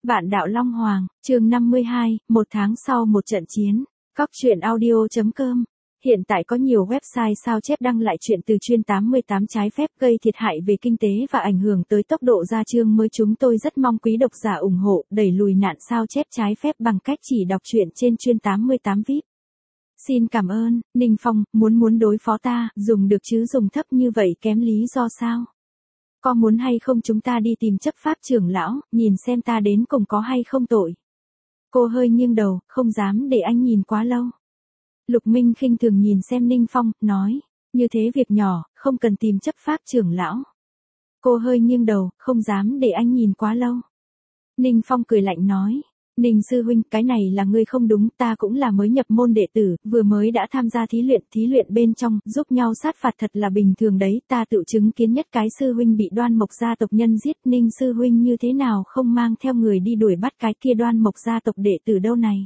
Vạn Đạo Long Hoàng, chương 52, một tháng sau một trận chiến. Góc truyện audio.com. Hiện tại có nhiều website sao chép đăng lại chuyện từ chuyên 88 trái phép gây thiệt hại về kinh tế và ảnh hưởng tới tốc độ ra chương mới. Chúng tôi rất mong quý độc giả ủng hộ, đẩy lùi nạn sao chép trái phép bằng cách chỉ đọc truyện trên chuyên 88 VIP. Xin cảm ơn. Ninh Phong, muốn đối phó ta, dùng được chứ dùng thấp như vậy kém lý do sao? Có muốn hay không chúng ta đi tìm chấp pháp trưởng lão, nhìn xem ta đến cùng có hay không tội. Cô hơi nghiêng đầu, không dám để anh nhìn quá lâu. Lục Minh khinh thường nhìn xem Ninh Phong, nói, như thế việc nhỏ, không cần tìm chấp pháp trưởng lão. Cô hơi nghiêng đầu, không dám để anh nhìn quá lâu. Ninh Phong cười lạnh nói, Ninh sư huynh, cái này là ngươi không đúng, ta cũng là mới nhập môn đệ tử, vừa mới đã tham gia thí luyện bên trong, giúp nhau sát phạt thật là bình thường đấy, ta tự chứng kiến nhất cái sư huynh bị Đoan Mộc gia tộc nhân giết, Ninh sư huynh như thế nào không mang theo người đi đuổi bắt cái kia Đoan Mộc gia tộc đệ tử đâu này.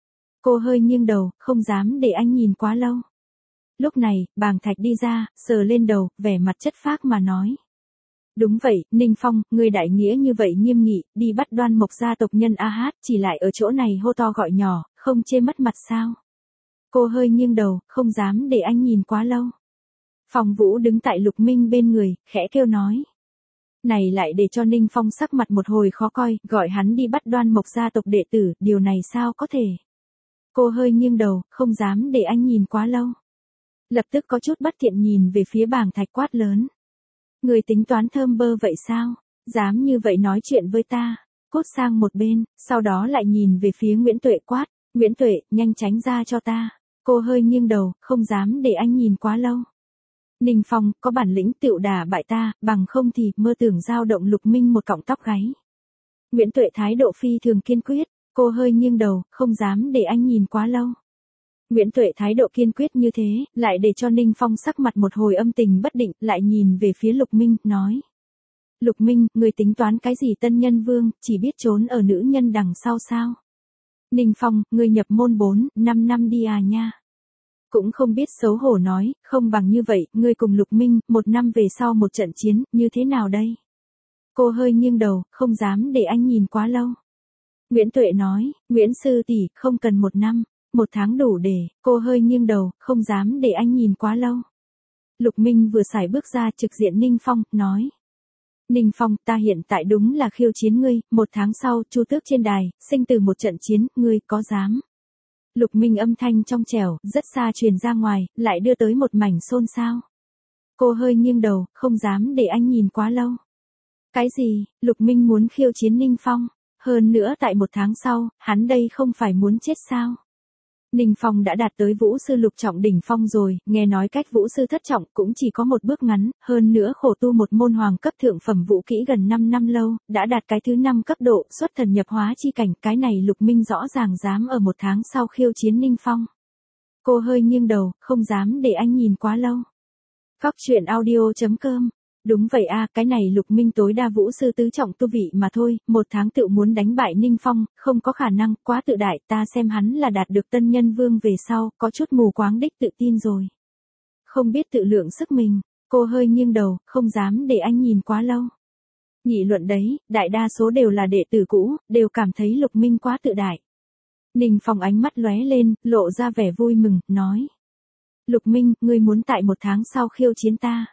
Cô hơi nghiêng đầu, không dám để anh nhìn quá lâu. Lúc này, Bàng Thạch đi ra, sờ lên đầu, vẻ mặt chất phác mà nói. Đúng vậy, Ninh Phong, người đại nghĩa như vậy nghiêm nghị, đi bắt Đoan Mộc gia tộc nhân chỉ lại ở chỗ này hô to gọi nhỏ, không chê mất mặt sao? Cô hơi nghiêng đầu, không dám để anh nhìn quá lâu. Phong Vũ đứng tại Lục Minh bên người, khẽ kêu nói. Này lại để cho Ninh Phong sắc mặt một hồi khó coi, gọi hắn đi bắt Đoan Mộc gia tộc đệ tử, điều này sao có thể? Cô hơi nghiêng đầu, không dám để anh nhìn quá lâu. Lập tức có chút bất thiện nhìn về phía Bàng Thạch quát lớn. Người tính toán thơm bơ vậy sao? Dám như vậy nói chuyện với ta? Cút sang một bên, sau đó lại nhìn về phía Nguyễn Tuệ quát. Nguyễn Tuệ, nhanh tránh ra cho ta. Cô hơi nghiêng đầu, không dám để anh nhìn quá lâu. Ninh Phong, có bản lĩnh tựu đả bại ta, bằng không thì mơ tưởng giao động Lục Minh một cọng tóc gáy. Nguyễn Tuệ thái độ phi thường kiên quyết, cô hơi nghiêng đầu, không dám để anh nhìn quá lâu. Nguyễn Tuệ thái độ kiên quyết như thế, lại để cho Ninh Phong sắc mặt một hồi âm tình bất định, lại nhìn về phía Lục Minh, nói. Lục Minh, người tính toán cái gì tân nhân vương, chỉ biết trốn ở nữ nhân đằng sau sao? Ninh Phong, người nhập môn 4-5 năm đi à nha. Cũng không biết xấu hổ nói, không bằng như vậy, ngươi cùng Lục Minh, 1 năm về sau một trận chiến, như thế nào đây? Cô hơi nghiêng đầu, không dám để anh nhìn quá lâu. Nguyễn Tuệ nói, Nguyễn sư tỷ, không cần 1 năm. 1 tháng đủ để, cô hơi nghiêng đầu, không dám để anh nhìn quá lâu. Lục Minh vừa xài bước ra trực diện Ninh Phong, nói. Ninh Phong, ta hiện tại đúng là khiêu chiến ngươi, 1 tháng sau, Chu Tước trên đài, sinh từ một trận chiến, ngươi có dám? Lục Minh âm thanh trong trẻo, rất xa truyền ra ngoài, lại đưa tới một mảnh xôn xao. Cô hơi nghiêng đầu, không dám để anh nhìn quá lâu. Cái gì, Lục Minh muốn khiêu chiến Ninh Phong? Hơn nữa tại 1 tháng sau, hắn đây không phải muốn chết sao? Ninh Phong đã đạt tới vũ sư lục trọng đỉnh phong rồi, nghe nói cách vũ sư thất trọng cũng chỉ có một bước ngắn, hơn nữa khổ tu một môn hoàng cấp thượng phẩm vũ kỹ gần 5 năm lâu, đã đạt cái thứ 5 cấp độ, xuất thần nhập hóa chi cảnh, cái này Lục Minh rõ ràng dám ở 1 tháng sau khiêu chiến Ninh Phong. Cô hơi nghiêng đầu, không dám để anh nhìn quá lâu. Góc truyện audio.com. Đúng vậy cái này Lục Minh tối đa vũ sư tứ trọng tu vị mà thôi, 1 tháng tự muốn đánh bại Ninh Phong, không có khả năng, quá tự đại, ta xem hắn là đạt được tân nhân vương về sau, có chút mù quáng đích tự tin rồi. Không biết tự lượng sức mình, cô hơi nghiêng đầu, không dám để anh nhìn quá lâu. Nghị luận đấy, đại đa số đều là đệ tử cũ, đều cảm thấy Lục Minh quá tự đại. Ninh Phong ánh mắt lóe lên, lộ ra vẻ vui mừng, nói. Lục Minh, ngươi muốn tại 1 tháng sau khiêu chiến ta.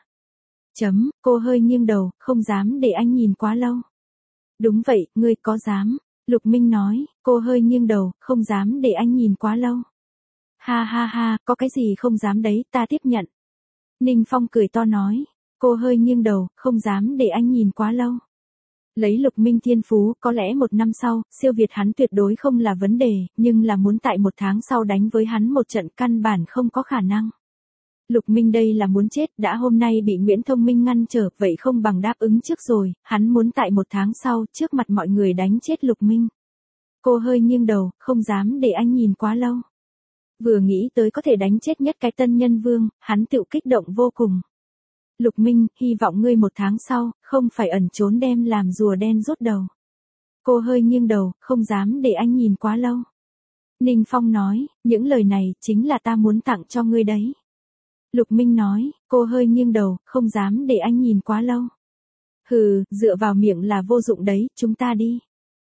Cô hơi nghiêng đầu, không dám để anh nhìn quá lâu. Đúng vậy, ngươi có dám? Lục Minh nói, cô hơi nghiêng đầu, không dám để anh nhìn quá lâu. Ha ha ha, có cái gì không dám đấy, ta tiếp nhận. Ninh Phong cười to nói, cô hơi nghiêng đầu, không dám để anh nhìn quá lâu. Lấy Lục Minh thiên phú, có lẽ 1 năm sau, siêu việt hắn tuyệt đối không là vấn đề, nhưng là muốn tại 1 tháng sau đánh với hắn một trận căn bản không có khả năng. Lục Minh đây là muốn chết, đã hôm nay bị Nguyễn Thông Minh ngăn trở, vậy không bằng đáp ứng trước rồi, hắn muốn tại 1 tháng sau, trước mặt mọi người đánh chết Lục Minh. Cô hơi nghiêng đầu, không dám để anh nhìn quá lâu. Vừa nghĩ tới có thể đánh chết nhất cái tân nhân vương, hắn tự kích động vô cùng. Lục Minh, hy vọng ngươi 1 tháng sau, không phải ẩn trốn đem làm rùa đen rút đầu. Cô hơi nghiêng đầu, không dám để anh nhìn quá lâu. Ninh Phong nói, những lời này, chính là ta muốn tặng cho ngươi đấy. Lục Minh nói, cô hơi nghiêng đầu, không dám để anh nhìn quá lâu. Hừ, dựa vào miệng là vô dụng đấy, chúng ta đi.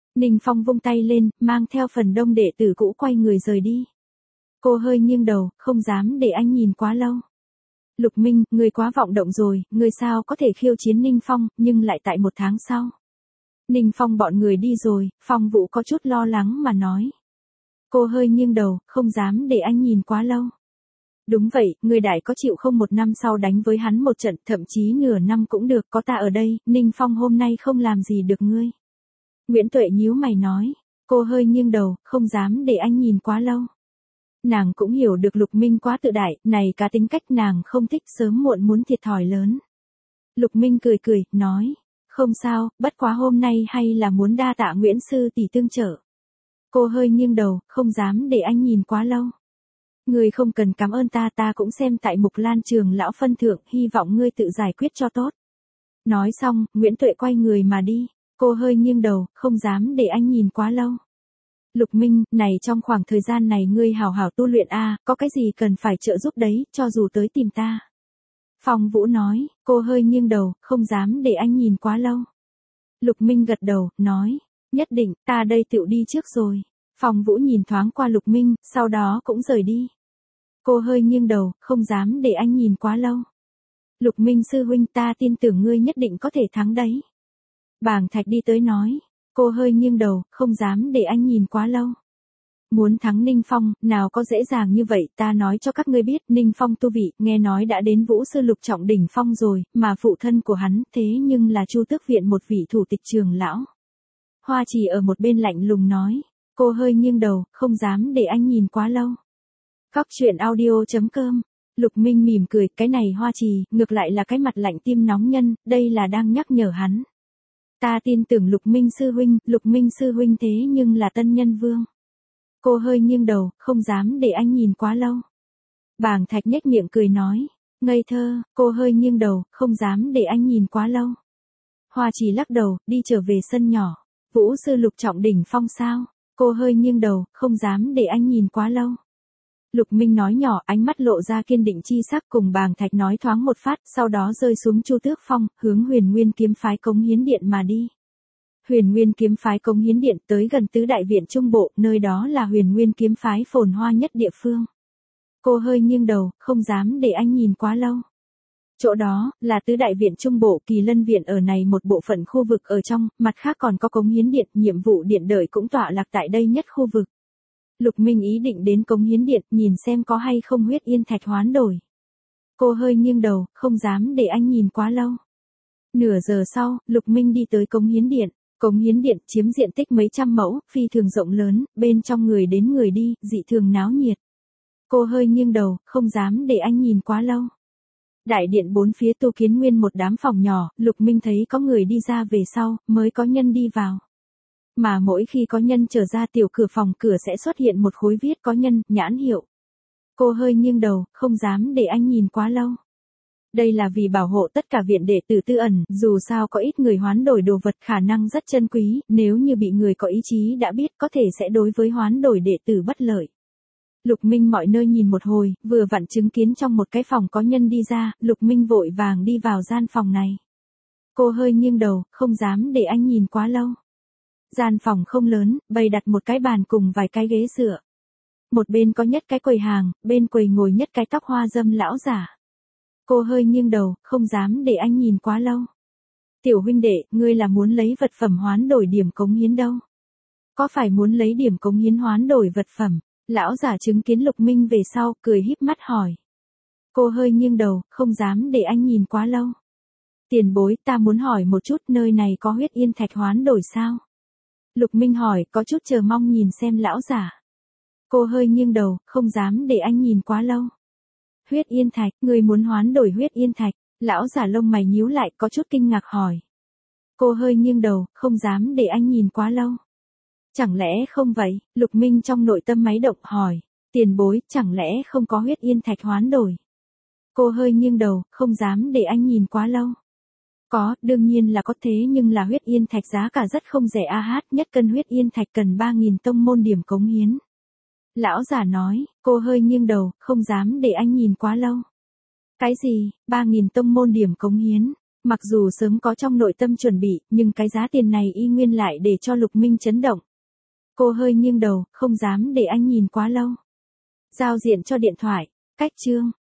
Ninh Phong vung tay lên, mang theo phần đông đệ tử cũ quay người rời đi. Cô hơi nghiêng đầu, không dám để anh nhìn quá lâu. Lục Minh, người quá vọng động rồi, người sao có thể khiêu chiến Ninh Phong, nhưng lại tại 1 tháng sau. Ninh Phong bọn người đi rồi, Phong Vũ có chút lo lắng mà nói. Cô hơi nghiêng đầu, không dám để anh nhìn quá lâu. Đúng vậy, người đại có chịu không 1 năm sau đánh với hắn một trận, thậm chí nửa năm cũng được, có ta ở đây, Ninh Phong hôm nay không làm gì được ngươi. Nguyễn Tuệ nhíu mày nói, cô hơi nghiêng đầu, không dám để anh nhìn quá lâu. Nàng cũng hiểu được Lục Minh quá tự đại, này cá tính cách nàng không thích, sớm muộn muốn thiệt thòi lớn. Lục Minh cười cười, nói, không sao, bất quá hôm nay hay là muốn đa tạ Nguyễn sư tỷ tương trợ. Cô hơi nghiêng đầu, không dám để anh nhìn quá lâu. Ngươi không cần cảm ơn ta, ta cũng xem tại Mục Lan trường lão phân thượng, hy vọng ngươi tự giải quyết cho tốt. Nói xong, Nguyễn Tuệ quay người mà đi, cô hơi nghiêng đầu, không dám để anh nhìn quá lâu. Lục Minh, này trong khoảng thời gian này ngươi hào hào tu luyện a, có cái gì cần phải trợ giúp đấy, cho dù tới tìm ta. Phong Vũ nói, cô hơi nghiêng đầu, không dám để anh nhìn quá lâu. Lục Minh gật đầu, nói, nhất định, ta đây tựu đi trước rồi. Phong Vũ nhìn thoáng qua Lục Minh, sau đó cũng rời đi. Cô hơi nghiêng đầu, không dám để anh nhìn quá lâu. Lục Minh sư huynh, ta tin tưởng ngươi nhất định có thể thắng đấy. Bàng Thạch đi tới nói, cô hơi nghiêng đầu, không dám để anh nhìn quá lâu. Muốn thắng Ninh Phong, nào có dễ dàng như vậy, ta nói cho các ngươi biết, Ninh Phong tu vị, nghe nói đã đến Vũ sư lục trọng đỉnh phong rồi, mà phụ thân của hắn, thế nhưng là Chu Tước viện một vị thủ tịch trường lão. Hoa Trì ở một bên lạnh lùng nói, cô hơi nghiêng đầu, không dám để anh nhìn quá lâu. Góc truyện audio.com. Lục Minh mỉm cười, cái này Hoa Trì, ngược lại là cái mặt lạnh tim nóng nhân, đây là đang nhắc nhở hắn. Ta tin tưởng Lục Minh sư huynh thế nhưng là tân nhân vương. Cô hơi nghiêng đầu, không dám để anh nhìn quá lâu. Bàng Thạch nhếch miệng cười nói, ngây thơ, cô hơi nghiêng đầu, không dám để anh nhìn quá lâu. Hoa Trì lắc đầu, đi trở về sân nhỏ. Vũ sư lục trọng đỉnh phong sao? Cô hơi nghiêng đầu, không dám để anh nhìn quá lâu. Lục Minh nói nhỏ, ánh mắt lộ ra kiên định chi sắc, cùng Bàng Thạch nói thoáng một phát, sau đó rơi xuống Chu Tước Phong, hướng Huyền Nguyên kiếm phái Cống Hiến Điện mà đi. Huyền Nguyên kiếm phái Cống Hiến Điện tới gần tứ đại viện trung bộ, nơi đó là Huyền Nguyên kiếm phái phồn hoa nhất địa phương. Cô hơi nghiêng đầu, không dám để anh nhìn quá lâu. Chỗ đó, là tứ đại viện trung bộ, Kỳ Lân viện ở này một bộ phận khu vực ở trong, mặt khác còn có Cống Hiến Điện, nhiệm vụ điện đợi cũng tọa lạc tại đây nhất khu vực. Lục Minh ý định đến Cống Hiến Điện, nhìn xem có hay không huyết yên thạch hoán đổi. Cô hơi nghiêng đầu, không dám để anh nhìn quá lâu. Nửa giờ sau, Lục Minh đi tới Cống Hiến Điện. Cống Hiến Điện chiếm diện tích mấy trăm mẫu, phi thường rộng lớn, bên trong người đến người đi, dị thường náo nhiệt. Cô hơi nghiêng đầu, không dám để anh nhìn quá lâu. Đại điện bốn phía tu kiến nguyên một đám phòng nhỏ, Lục Minh thấy có người đi ra về sau, mới có nhân đi vào. Mà mỗi khi có nhân trở ra tiểu cửa phòng, cửa sẽ xuất hiện một khối viết có nhân, nhãn hiệu. Cô hơi nghiêng đầu, không dám để anh nhìn quá lâu. Đây là vì bảo hộ tất cả viện đệ tử tư ẩn, dù sao có ít người hoán đổi đồ vật khả năng rất chân quý, nếu như bị người có ý chí đã biết có thể sẽ đối với hoán đổi đệ tử bất lợi. Lục Minh mọi nơi nhìn một hồi, vừa vặn chứng kiến trong một cái phòng có nhân đi ra, Lục Minh vội vàng đi vào gian phòng này. Cô hơi nghiêng đầu, không dám để anh nhìn quá lâu. Gian phòng không lớn, bày đặt một cái bàn cùng vài cái ghế dựa. Một bên có nhất cái quầy hàng, bên quầy ngồi nhất cái tóc hoa dâm lão giả. Cô hơi nghiêng đầu, không dám để anh nhìn quá lâu. Tiểu huynh đệ, ngươi là muốn lấy vật phẩm hoán đổi điểm cống hiến đâu? Có phải muốn lấy điểm cống hiến hoán đổi vật phẩm? Lão giả chứng kiến Lục Minh về sau, cười híp mắt hỏi. Cô hơi nghiêng đầu, không dám để anh nhìn quá lâu. Tiền bối, ta muốn hỏi một chút, nơi này có huyết yên thạch hoán đổi sao? Lục Minh hỏi, có chút chờ mong nhìn xem lão giả. Cô hơi nghiêng đầu, không dám để anh nhìn quá lâu. Huyết yên thạch, người muốn hoán đổi huyết yên thạch, lão giả lông mày nhíu lại, có chút kinh ngạc hỏi. Cô hơi nghiêng đầu, không dám để anh nhìn quá lâu. Chẳng lẽ không vậy? Lục Minh trong nội tâm máy động hỏi. Tiền bối, chẳng lẽ không có huyết yên thạch hoán đổi? Cô hơi nghiêng đầu, không dám để anh nhìn quá lâu. Có, đương nhiên là có, thế nhưng là huyết yên thạch giá cả rất không rẻ nhất cân huyết yên thạch cần 3.000 tông môn điểm cống hiến. Lão giả nói, cô hơi nghiêng đầu, không dám để anh nhìn quá lâu. Cái gì, 3.000 tông môn điểm cống hiến? Mặc dù sớm có trong nội tâm chuẩn bị, nhưng cái giá tiền này y nguyên lại để cho Lục Minh chấn động. Cô hơi nghiêng đầu, không dám để anh nhìn quá lâu. Giao diện cho điện thoại, cách chương.